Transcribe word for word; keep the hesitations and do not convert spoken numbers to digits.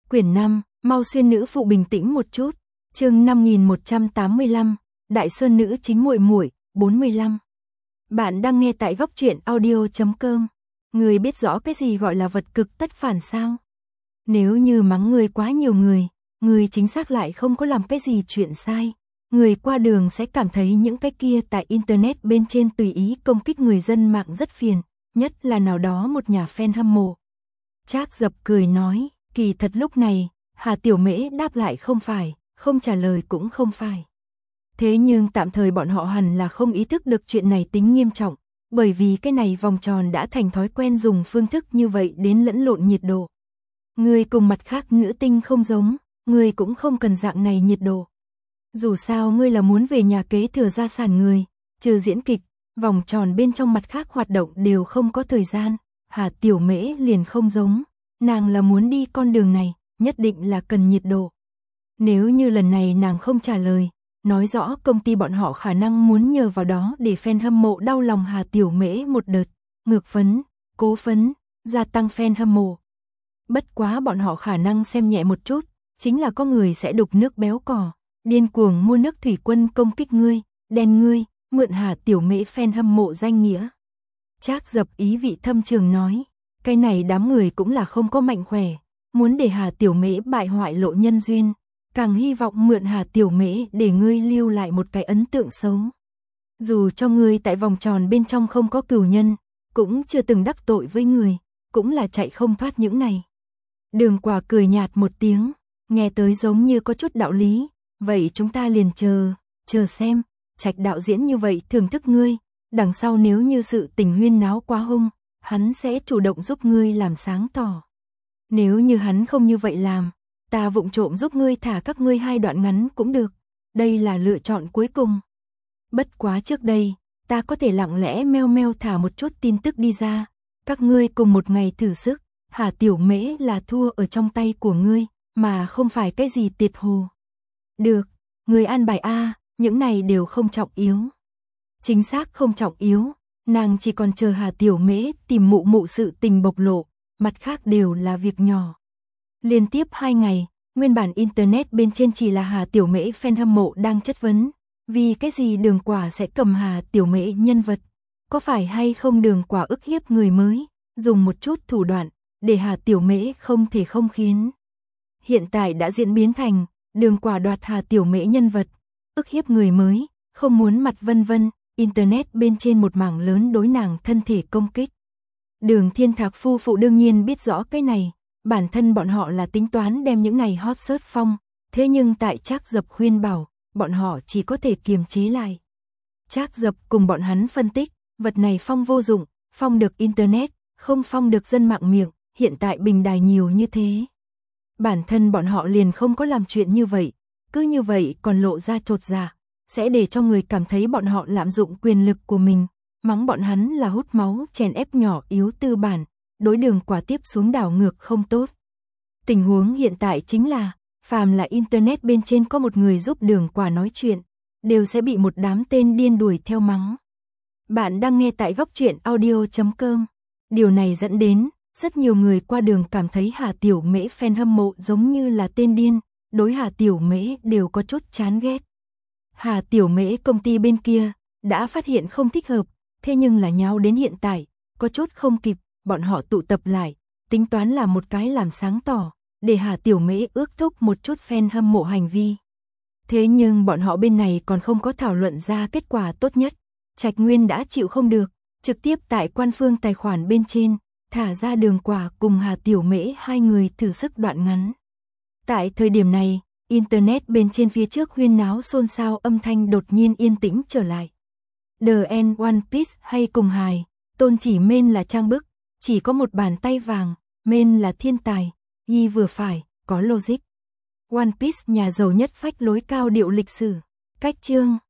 Quyển năm, mau xuyên nữ phụ bình tĩnh một chút. Chương năm nghìn một trăm tám mươi lăm, Đại Sơn nữ chính muội muội, bốn mươi lăm. Bạn đang nghe tại góc truyện audio chấm com. Người biết rõ cái gì gọi là vật cực tất phản sao? Nếu như mắng người quá nhiều người, người chính xác lại không có làm cái gì chuyện sai. Người qua đường sẽ cảm thấy những cái kia tại internet bên trên tùy ý công kích người dân mạng rất phiền, nhất là nào đó một nhà fan hâm mộ. Trác Dập cười nói, kỳ thật lúc này, Hà Tiểu Mễ đáp lại không phải, không trả lời cũng không phải. Thế nhưng tạm thời bọn họ hẳn là không ý thức được chuyện này tính nghiêm trọng, bởi vì cái này vòng tròn đã thành thói quen dùng phương thức như vậy đến lẫn lộn nhiệt độ. Người cùng mặt khác nữ tinh không giống, người cũng không cần dạng này nhiệt độ. Dù sao ngươi là muốn về nhà kế thừa gia sản người, trừ diễn kịch, vòng tròn bên trong mặt khác hoạt động đều không có thời gian. Hà Tiểu Mễ liền không giống, nàng là muốn đi con đường này, nhất định là cần nhiệt độ. Nếu như lần này nàng không trả lời, nói rõ công ty bọn họ khả năng muốn nhờ vào đó để fan hâm mộ đau lòng Hà Tiểu Mễ một đợt, ngược phấn, cố phấn, gia tăng fan hâm mộ. Bất quá bọn họ khả năng xem nhẹ một chút, chính là có người sẽ đục nước béo cò, điên cuồng mua nước thủy quân công kích ngươi, đen ngươi, mượn Hà Tiểu Mễ fan hâm mộ danh nghĩa. Trác Dập ý vị thâm trường nói, cái này đám người cũng là không có mạnh khỏe, muốn để Hà Tiểu Mễ bại hoại lộ nhân duyên, càng hy vọng mượn Hà Tiểu Mễ để ngươi lưu lại một cái ấn tượng xấu. Dù cho ngươi tại vòng tròn bên trong không có cửu nhân, cũng chưa từng đắc tội với người, cũng là chạy không thoát những này. Đường Quả cười nhạt một tiếng, nghe tới giống như có chút đạo lý, vậy chúng ta liền chờ, chờ xem, Trạch đạo diễn như vậy thưởng thức ngươi, đằng sau nếu như sự tình huyên náo quá hung, hắn sẽ chủ động giúp ngươi làm sáng tỏ. Nếu như hắn không như vậy làm, ta vụng trộm giúp ngươi thả các ngươi hai đoạn ngắn cũng được, đây là lựa chọn cuối cùng. Bất quá trước đây, ta có thể lặng lẽ meo meo thả một chút tin tức đi ra, các ngươi cùng một ngày thử sức, Hà Tiểu Mễ là thua ở trong tay của ngươi, mà không phải cái gì tiệt hồ. Được, người an bài A, những này đều không trọng yếu. Chính xác không trọng yếu, nàng chỉ còn chờ Hà Tiểu Mễ tìm mụ mụ sự tình bộc lộ, mặt khác đều là việc nhỏ. Liên tiếp hai ngày, nguyên bản internet bên trên chỉ là Hà Tiểu Mễ fan hâm mộ đang chất vấn, vì cái gì Đường Quả sẽ cầm Hà Tiểu Mễ nhân vật, có phải hay không Đường Quả ức hiếp người mới, dùng một chút thủ đoạn, để Hà Tiểu Mễ không thể không khiến. Hiện tại đã diễn biến thành, Đường Quả đoạt Hà Tiểu Mễ nhân vật, ức hiếp người mới, không muốn mặt vân vân, internet bên trên một mảng lớn đối nàng thân thể công kích. Đường Thiên Thạc phu phụ đương nhiên biết rõ cái này, bản thân bọn họ là tính toán đem những này hot search phong, thế nhưng tại Trác Dập khuyên bảo, bọn họ chỉ có thể kiềm chế lại. Trác Dập cùng bọn hắn phân tích, vật này phong vô dụng, phong được internet, không phong được dân mạng miệng, hiện tại bình đài nhiều như thế. Bản thân bọn họ liền không có làm chuyện như vậy, cứ như vậy còn lộ ra chột dạ, sẽ để cho người cảm thấy bọn họ lạm dụng quyền lực của mình, mắng bọn hắn là hút máu chèn ép nhỏ yếu tư bản, đối Đường Quả tiếp xuống đảo ngược không tốt. Tình huống hiện tại chính là, phàm là internet bên trên có một người giúp Đường Quả nói chuyện, đều sẽ bị một đám tên điên đuổi theo mắng. Bạn đang nghe tại góc truyện audio chấm com. Điều này dẫn đến, rất nhiều người qua đường cảm thấy Hà Tiểu Mễ fan hâm mộ giống như là tên điên, đối Hà Tiểu Mễ đều có chút chán ghét. Hà Tiểu Mễ công ty bên kia, đã phát hiện không thích hợp, thế nhưng là nháo đến hiện tại, có chút không kịp, bọn họ tụ tập lại, tính toán là một cái làm sáng tỏ, để Hà Tiểu Mễ ước thúc một chút fan hâm mộ hành vi. Thế nhưng bọn họ bên này còn không có thảo luận ra kết quả tốt nhất, Trạch Nguyên đã chịu không được, trực tiếp tại quan phương tài khoản bên trên, thả ra Đường Quả cùng Hà Tiểu Mễ hai người thử sức đoạn ngắn. Tại thời điểm này, internet bên trên phía trước huyên náo xôn xao âm thanh đột nhiên yên tĩnh trở lại. The End One Piece hay cùng hài, tôn chỉ men là trang bức, chỉ có một bàn tay vàng, men là thiên tài, y vừa phải, có logic. One Piece nhà giàu nhất phách lối cao điệu lịch sử. Cách chương